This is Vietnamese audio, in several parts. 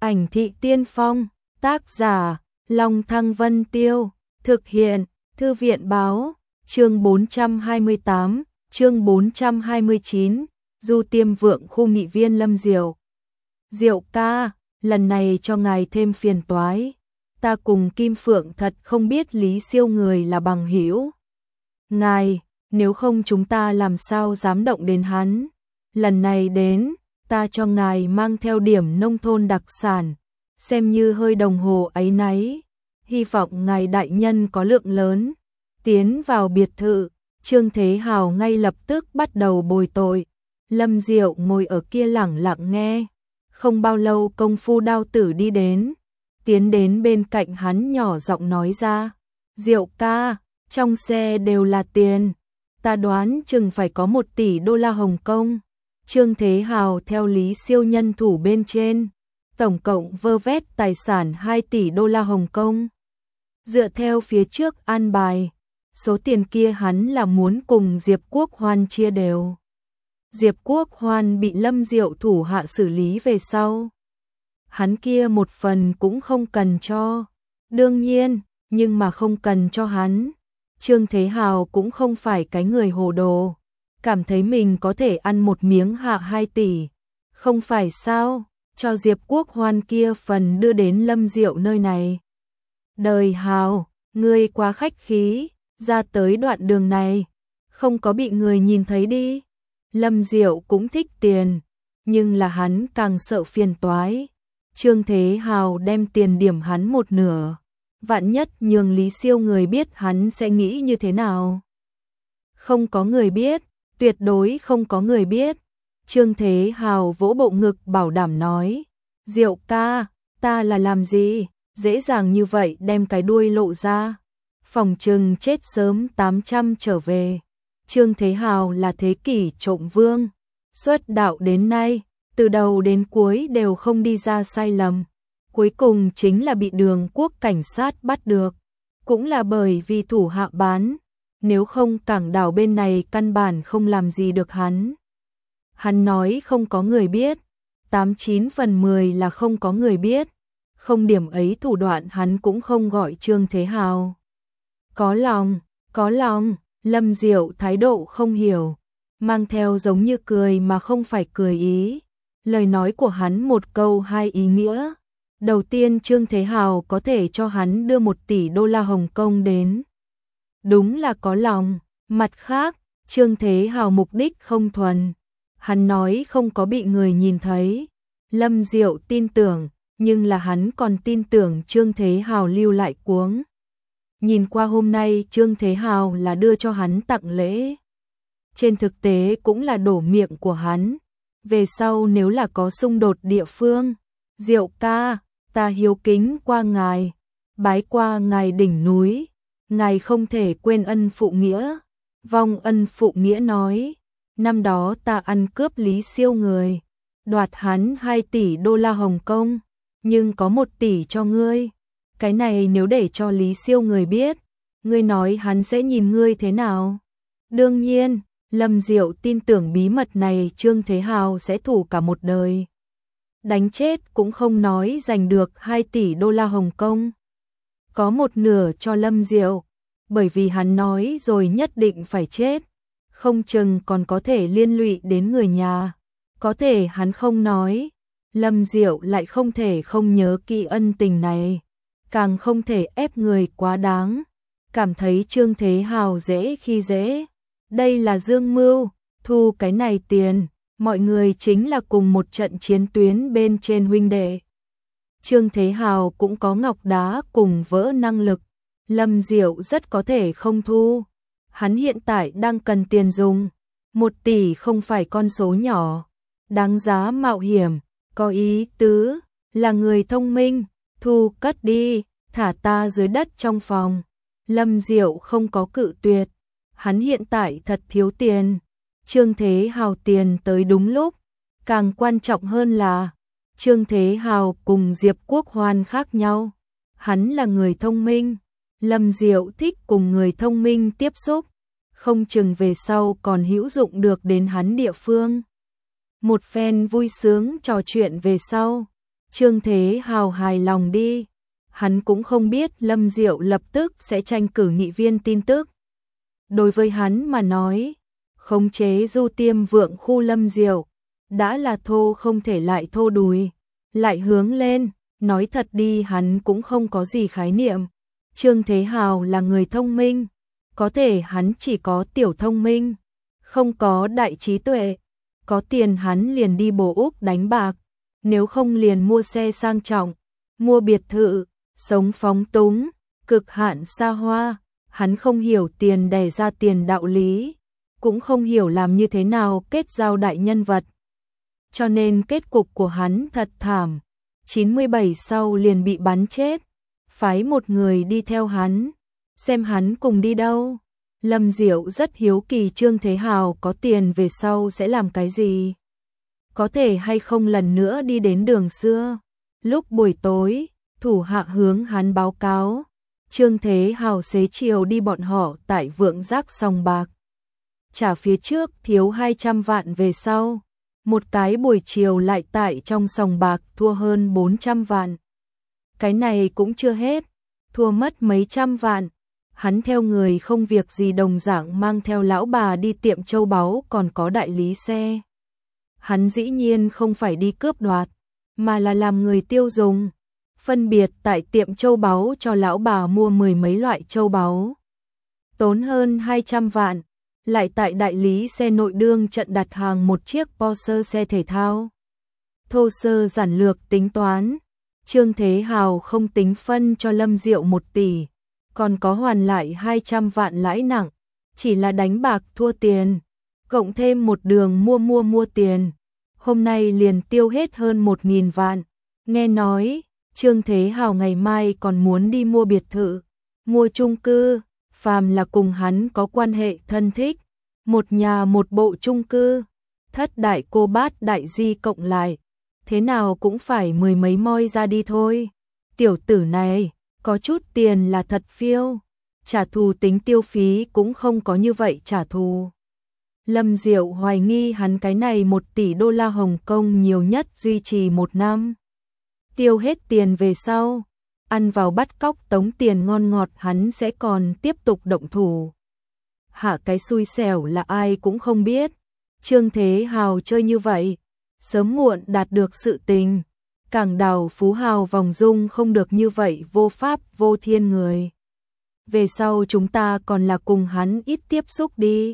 Ảnh thị tiên phong, tác giả, Long Thăng Vân Tiêu, thực hiện, Thư viện báo, chương 428, chương 429, Du Tiêm Vượng khu nghị viên Lâm Diệu. Diệu ca, lần này cho ngài thêm phiền toái. Ta cùng Kim Phượng thật không biết Lý Siêu người là bằng hữu. Ngài, nếu không chúng ta làm sao dám động đến hắn. Lần này đến, ta cho ngài mang theo điểm nông thôn đặc sản, xem như hơi đồng hồ áy náy. Hy vọng ngài đại nhân có lượng lớn. Tiến vào biệt thự, Trương Thế Hào ngay lập tức bắt đầu bồi tội. Lâm Diệu ngồi ở kia lẳng lặng nghe. Không bao lâu công phu Đao Tử đi đến, tiến đến bên cạnh hắn nhỏ giọng nói ra. Diệu ca, trong xe đều là tiền. Ta đoán chừng phải có 1 tỷ đô la Hồng Kông. Trương Thế Hào theo Lý Siêu nhân thủ bên trên, tổng cộng vơ vét tài sản 2 tỷ đô la Hồng Kông. Dựa theo phía trước an bài, số tiền kia hắn là muốn cùng Diệp Quốc Hoan chia đều. Diệp Quốc Hoan bị Lâm Diệu thủ hạ xử lý về sau, hắn kia một phần cũng không cần cho. Đương nhiên, nhưng mà không cần cho hắn, Trương Thế Hào cũng không phải cái người hồ đồ, cảm thấy mình có thể ăn một miếng hạ 2 tỷ. Không phải sao, cho Diệp Quốc Hoan kia phần đưa đến Lâm Diệu nơi này. Đời Hào, ngươi quá khách khí, ra tới đoạn đường này, không có bị người nhìn thấy đi. Lâm Diệu cũng thích tiền, nhưng là hắn càng sợ phiền toái. Trương Thế Hào đem tiền điểm hắn 1/2, vạn nhất nhường Lý Siêu người biết hắn sẽ nghĩ như thế nào. Không có người biết, tuyệt đối không có người biết. Trương Thế Hào vỗ bộ ngực bảo đảm nói. Diệu ca, ta là làm gì, dễ dàng như vậy đem cái đuôi lộ ra. Phòng trừng chết sớm 800 trở về. Trương Thế Hào là thế kỷ trộm vương, xuất đạo đến nay, từ đầu đến cuối đều không đi ra sai lầm. Cuối cùng chính là bị Đường Quốc cảnh sát bắt được, cũng là bởi vì thủ hạ bán, nếu không cảng đảo bên này căn bản không làm gì được hắn. Hắn nói không có người biết, 89 phần 10 là không có người biết, không điểm ấy thủ đoạn hắn cũng không gọi Trương Thế Hào. Có lòng, Lâm Diệu thái độ không hiểu, mang theo giống như cười mà không phải cười ý. Lời nói của hắn một câu hai ý nghĩa. Đầu tiên Trương Thế Hào có thể cho hắn đưa 1 tỷ đô la Hồng Kông đến, đúng là có lòng. Mặt khác, Trương Thế Hào mục đích không thuần. Hắn nói không có bị người nhìn thấy. Lâm Diệu tin tưởng, nhưng là hắn còn tin tưởng Trương Thế Hào lưu lại cuống. Nhìn qua hôm nay Trương Thế Hào là đưa cho hắn tặng lễ, trên thực tế cũng là đổ miệng của hắn. Về sau nếu là có xung đột địa phương, Diệu ca, ta hiếu kính qua ngài, bái qua ngài đỉnh núi, ngài không thể quên ân phụ nghĩa. Vong ân phụ nghĩa nói, năm đó ta ăn cướp Lý Siêu người, đoạt hắn 2 tỷ đô la Hồng Kông, nhưng có 1 tỷ cho ngươi. Cái này nếu để cho Lý Siêu người biết, ngươi nói hắn sẽ nhìn ngươi thế nào? Đương nhiên, Lâm Diệu tin tưởng bí mật này Trương Thế Hào sẽ thủ cả một đời. Đánh chết cũng không nói giành được 2 tỷ đô la Hồng Kông. Có 1/2 cho Lâm Diệu, bởi vì hắn nói rồi nhất định phải chết, không chừng còn có thể liên lụy đến người nhà. Có thể hắn không nói, Lâm Diệu lại không thể không nhớ kỹ ân tình này, càng không thể ép người quá đáng. Cảm thấy Trương Thế Hào dễ khi dễ. Đây là dương mưu, thu cái này tiền, mọi người chính là cùng một trận chiến tuyến bên trên huynh đệ. Trương Thế Hào cũng có ngọc đá cùng vỡ năng lực, Lâm Diệu rất có thể không thu. Hắn hiện tại đang cần tiền dùng, 1 tỷ không phải con số nhỏ, đáng giá mạo hiểm, có ý tứ, là người thông minh, thu cất đi, thả ta dưới đất trong phòng. Lâm Diệu không có cự tuyệt, hắn hiện tại thật thiếu tiền. Trương Thế Hào tiền tới đúng lúc, càng quan trọng hơn là Trương Thế Hào cùng Diệp Quốc Hoan khác nhau. Hắn là người thông minh, Lâm Diệu thích cùng người thông minh tiếp xúc, không chừng về sau còn hữu dụng được đến hắn địa phương. Một phen vui sướng trò chuyện về sau, Trương Thế Hào hài lòng đi. Hắn cũng không biết Lâm Diệu lập tức sẽ tranh cử nghị viên tin tức. Đối với hắn mà nói, khống chế Du Tiêm Vượng khu Lâm Diệu đã là thô không thể lại thô đùi, lại hướng lên, nói thật đi hắn cũng không có gì khái niệm. Trương Thế Hào là người thông minh, có thể hắn chỉ có tiểu thông minh, không có đại trí tuệ. Có tiền hắn liền đi bồ Úc đánh bạc, nếu không liền mua xe sang trọng, mua biệt thự, sống phóng túng, cực hạn xa hoa. Hắn không hiểu tiền đẻ ra tiền đạo lý, cũng không hiểu làm như thế nào kết giao đại nhân vật. Cho nên kết cục của hắn thật thảm, 97 sau liền bị bắn chết, phái một người đi theo hắn, xem hắn cùng đi đâu. Lâm Diệu rất hiếu kỳ Trương Thế Hào có tiền về sau sẽ làm cái gì. Có thể hay không lần nữa đi đến đường xưa. Lúc buổi tối, thủ hạ hướng hắn báo cáo, Trương Thế Hào xế chiều đi bọn họ tại Vượng Giác sòng bạc. Trả phía trước thiếu 200 vạn về sau, một cái buổi chiều lại tại trong sòng bạc thua hơn 400 vạn. Cái này cũng chưa hết, thua mất mấy trăm vạn. Hắn theo người không việc gì đồng dạng mang theo lão bà đi tiệm châu báu còn có đại lý xe. Hắn dĩ nhiên không phải đi cướp đoạt, mà là làm người tiêu dùng. Phân biệt tại tiệm châu báu cho lão bà mua 10 mấy loại châu báu, tốn hơn 200 vạn. Lại tại đại lý xe nội đương trận đặt hàng một chiếc Porsche xe thể thao. Thô sơ giản lược tính toán, Trương Thế Hào không tính phân cho Lâm Diệu 1 tỷ, còn có hoàn lại 200 vạn lãi nặng, chỉ là đánh bạc thua tiền, cộng thêm một đường mua tiền. Hôm nay liền tiêu hết hơn 1.000 vạn. Nghe nói, Trương Thế Hào ngày mai còn muốn đi mua biệt thự, mua chung cư, phàm là cùng hắn có quan hệ thân thích, một nhà một bộ chung cư, thất đại cô bát đại di cộng lại, thế nào cũng phải 10 mấy moi ra đi thôi. Tiểu tử này, có chút tiền là thật phiêu, trả thù tính tiêu phí cũng không có như vậy trả thù. Lâm Diệu hoài nghi hắn cái này 1 tỷ đô la Hồng Kông nhiều nhất duy trì 1 năm. Tiêu hết tiền về sau, ăn vào bắt cóc tống tiền ngon ngọt hắn sẽ còn tiếp tục động thủ. Hạ cái xui xẻo là ai cũng không biết. Trương Thế Hào chơi như vậy, sớm muộn đạt được sự tình. Cảng đào phú hào vòng dung không được như vậy vô pháp vô thiên người. Về sau chúng ta còn là cùng hắn ít tiếp xúc đi.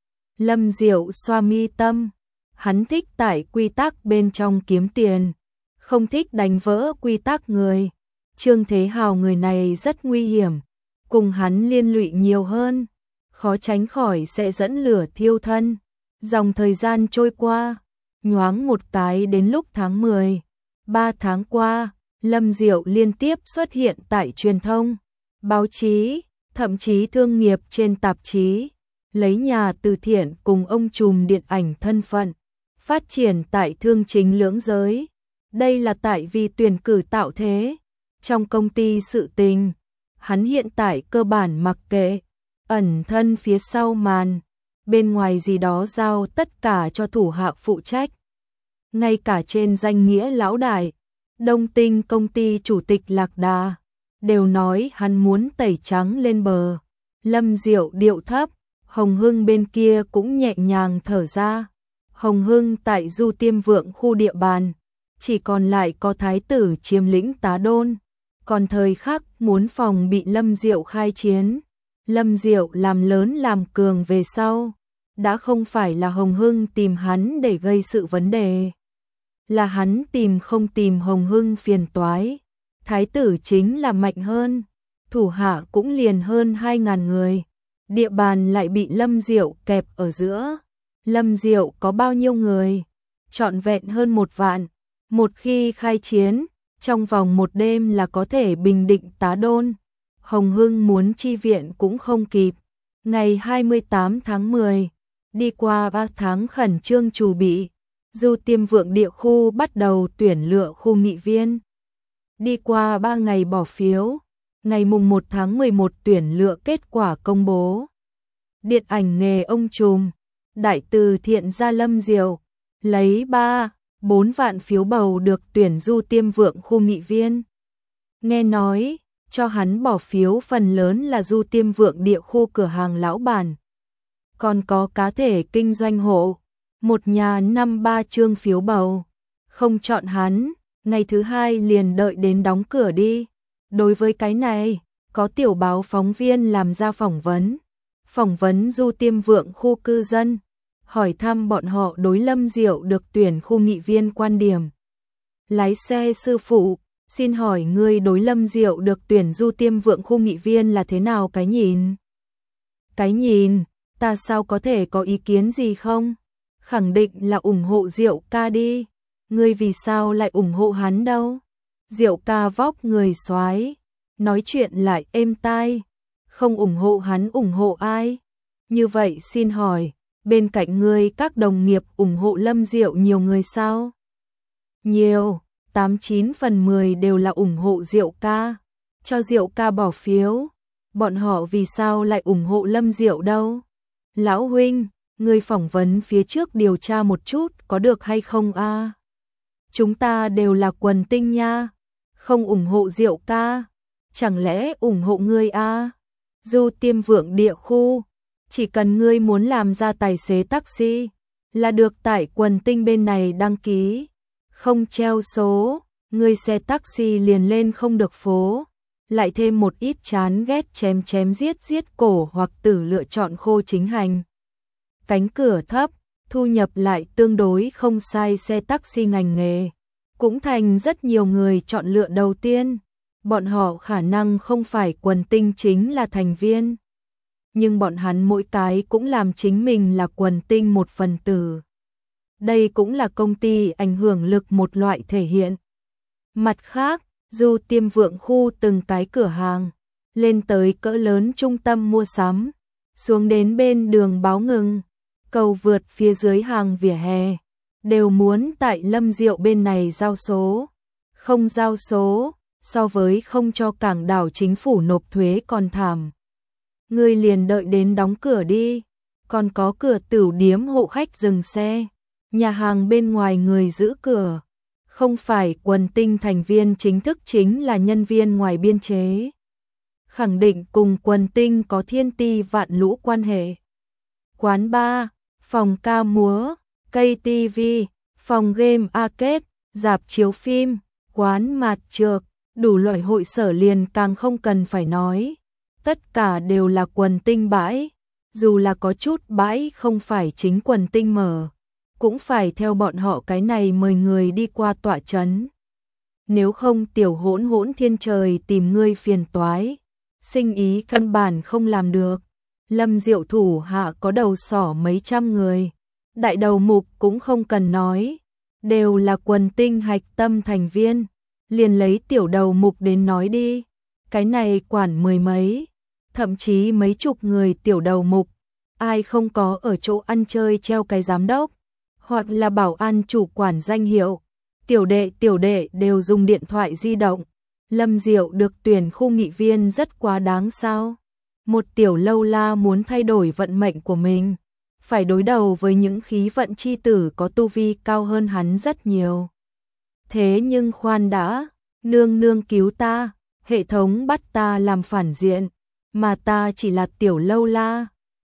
Lâm Diệu xoa mi tâm, hắn thích tại quy tắc bên trong kiếm tiền, không thích đánh vỡ quy tắc người. Trương Thế Hào người này rất nguy hiểm, cùng hắn liên lụy nhiều hơn, khó tránh khỏi sẽ dẫn lửa thiêu thân. Dòng thời gian trôi qua, nhoáng một cái đến lúc tháng 10, 3 tháng qua, Lâm Diệu liên tiếp xuất hiện tại truyền thông, báo chí, thậm chí thương nghiệp trên tạp chí, lấy nhà từ thiện cùng ông trùm điện ảnh thân phận, phát triển tại thương chính lưỡng giới. Đây là tại vì tuyển cử tạo thế. Trong công ty sự tình, hắn hiện tại cơ bản mặc kệ, ẩn thân phía sau màn, bên ngoài gì đó giao tất cả cho thủ hạ phụ trách. Ngay cả trên danh nghĩa lão đại, Đông Tinh công ty chủ tịch Lạc Đà, đều nói hắn muốn tẩy trắng lên bờ. Lâm Diệu điệu thấp, Hồng Hưng bên kia cũng nhẹ nhàng thở ra. Hồng Hưng tại Du Tiêm Vượng khu địa bàn, chỉ còn lại có thái tử chiếm lĩnh Tá Đôn, còn thời khắc muốn phòng bị Lâm Diệu khai chiến. Lâm Diệu làm lớn làm cường về sau, đã không phải là Hồng Hưng tìm hắn để gây sự vấn đề, là hắn không tìm Hồng Hưng phiền toái. Thái tử chính là mạnh hơn, thủ hạ cũng liền hơn 2.000 người, địa bàn lại bị Lâm Diệu kẹp ở giữa. Lâm Diệu có bao nhiêu người? Trọn vẹn hơn 1 vạn. Một khi khai chiến, trong vòng 1 đêm là có thể bình định Tá Đôn. Hồng Hưng muốn chi viện cũng không kịp. Ngày 28 tháng 10, đi qua 3 tháng khẩn trương chuẩn bị, Du Tiêm Vượng địa khu bắt đầu tuyển lựa khu nghị viên. Đi qua 3 ngày bỏ phiếu, ngày mùng 1 tháng 11 tuyển lựa kết quả công bố. Điện ảnh nghề ông trùm, đại từ thiện gia Lâm Diệu, lấy 3, 4 vạn phiếu bầu được tuyển Du Tiêm Vượng khu nghị viên. Nghe nói, cho hắn bỏ phiếu phần lớn là Du Tiêm Vượng địa khu cửa hàng lão bản. Còn có cá thể kinh doanh hộ, một nhà 5-3 chương phiếu bầu. Không chọn hắn, ngày thứ 2 liền đợi đến đóng cửa đi. Đối với cái này, có tiểu báo phóng viên làm ra phỏng vấn Du Tiêm Vượng khu cư dân, hỏi thăm bọn họ đối Lâm Diệu được tuyển khu nghị viên quan điểm. Lái xe sư phụ, xin hỏi ngươi đối Lâm Diệu được tuyển Du Tiêm Vượng khu nghị viên là thế nào cái nhìn? Cái nhìn, ta sao có thể có ý kiến gì không? Khẳng định là ủng hộ Diệu ca đi. Ngươi vì sao lại ủng hộ hắn đâu? Diệu ca vóc người soái, nói chuyện lại êm tai, không ủng hộ hắn ủng hộ ai? Như vậy xin hỏi, bên cạnh ngươi các đồng nghiệp ủng hộ Lâm Diệu nhiều người sao? Nhiều, 89 phần 10 đều là ủng hộ Diệu ca, cho Diệu ca bỏ phiếu. Bọn họ vì sao lại ủng hộ Lâm Diệu đâu? Lão huynh, ngươi phỏng vấn phía trước điều tra một chút có được hay không a? Chúng ta đều là quần tinh nha, không ủng hộ Diệu ca, chẳng lẽ ủng hộ ngươi a? Du Tiêm Vượng địa khu, chỉ cần ngươi muốn làm ra tài xế taxi là được tại quần tinh bên này đăng ký, không treo số, ngươi xe taxi liền lên không được phố, lại thêm một ít chán ghét chém giết cổ hoặc tử lựa chọn khô chính hành. Cánh cửa thấp, thu nhập lại tương đối không sai, xe taxi ngành nghề cũng thành rất nhiều người chọn lựa đầu tiên. Bọn họ khả năng không phải quần tinh chính là thành viên, nhưng bọn hắn mỗi cái cũng làm chính mình là quần tinh một phần tử. Đây cũng là công ty ảnh hưởng lực một loại thể hiện. Mặt khác, Du Tiêm Vượng khu từng cái cửa hàng, lên tới cỡ lớn trung tâm mua sắm, xuống đến bên đường báo ngừng, cầu vượt phía dưới hàng vỉa hè, đều muốn tại Lâm Diệu bên này giao số. Không giao số, so với không cho cảng đảo chính phủ nộp thuế còn thảm. Ngươi liền đợi đến đóng cửa đi, còn có cửa tửu điếm hộ khách dừng xe, nhà hàng bên ngoài người giữ cửa. Không phải quần tinh thành viên chính thức chính là nhân viên ngoài biên chế. Khẳng định cùng quần tinh có thiên ti vạn lũ quan hệ. Quán bar, phòng ca múa, cây TV, phòng game arcade, rạp chiếu phim, quán mạt trược, đủ loại hội sở liền càng không cần phải nói. Tất cả đều là quần tinh bãi, dù là có chút bãi không phải chính quần tinh mở, cũng phải theo bọn họ cái này mời người đi qua tọa chấn. Nếu không tiểu hỗn thiên trời tìm ngươi phiền toái, sinh ý căn bản không làm được. Lâm Diệu thủ hạ có đầu sỏ mấy trăm người, đại đầu mục cũng không cần nói, đều là quần tinh hạch tâm thành viên, liền lấy tiểu đầu mục đến nói đi, cái này quản mười mấy, thậm chí mấy chục người tiểu đầu mục, ai không có ở chỗ ăn chơi treo cái giám đốc, hoặc là bảo an chủ quản danh hiệu, tiểu đệ đều dùng điện thoại di động. Lâm Diệu được tuyển khu nghị viên rất quá đáng sao? Một tiểu lâu la muốn thay đổi vận mệnh của mình, phải đối đầu với những khí vận chi tử có tu vi cao hơn hắn rất nhiều. Thế nhưng khoan đã, nương cứu ta, hệ thống bắt ta làm phản diện, mà ta chỉ là tiểu lâu la,